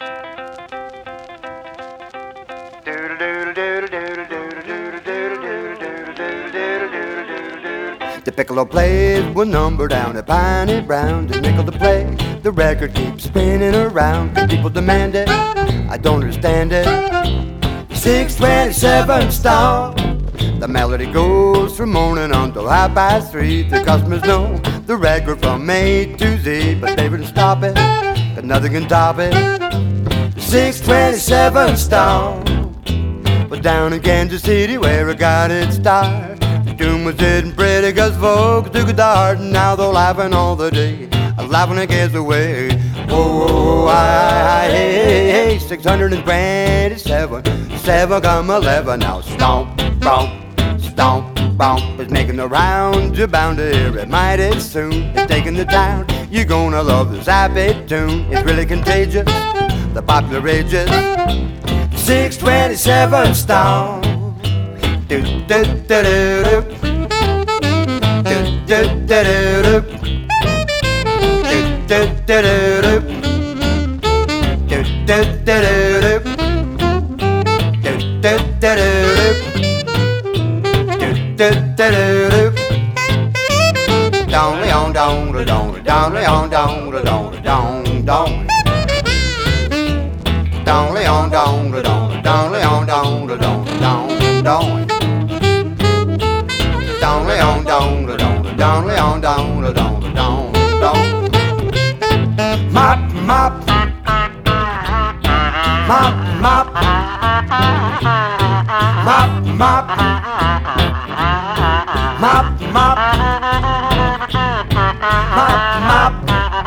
The piccolo plays one number down at Piney Brown. The nickel to play, the record keeps spinning around. The people demand it, I don't understand it. 627 star. The melody goes from morning until 3:30. The customers know the record from A to Z, but they wouldn't stop it, 'cause nothing can top it. 627 star. But down in Kansas City where it got its start, the tune was sitting pretty 'cause folks took it to heart, and now they're laughing all the day, laughing against the way. Oh, I, hey, hey, 627, 7,11. Now stomp, stomp, stomp, stomp. It's making the rounds, you're bound to hear it mighty soon. It's taking the town, you're gonna love this happy tune. It's really contagious, the popular rages. 627 star. Do do do do do. Do do do do do. Do do do do do. Do do do do do. Do do do do. Do do do do. Dong dong dong dong dong dong dong dong dong dong. Dong leon dong dong dong leon dong dong dong dong. Dong leon dong dong dong leon dong dong dong dong. Mop mop mop mop mop mop mop mop mop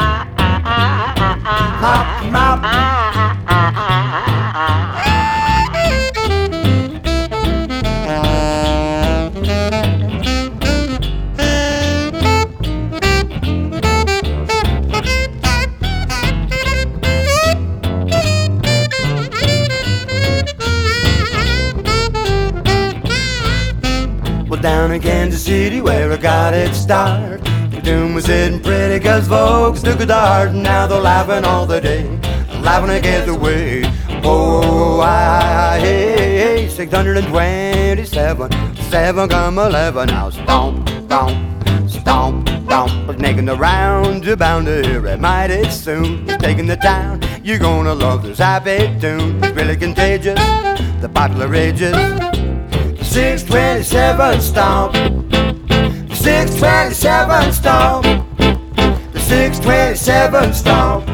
mop mop mop. Well, down in Kansas City where it got its start, the tune was sitting pretty 'cause folks took it to heart, and now they're laughing all the day, laughing against the way. Oh, I, hey, hey, 627, 7,11. Now stomp, stomp, stomp, stomp. It's making the rounds, you're bound to hear it mighty soon. It's taking the town, you're gonna love this happy tune. It's really contagious, the popular rages. 627 stomp. 627 stomp. The 627 stomp.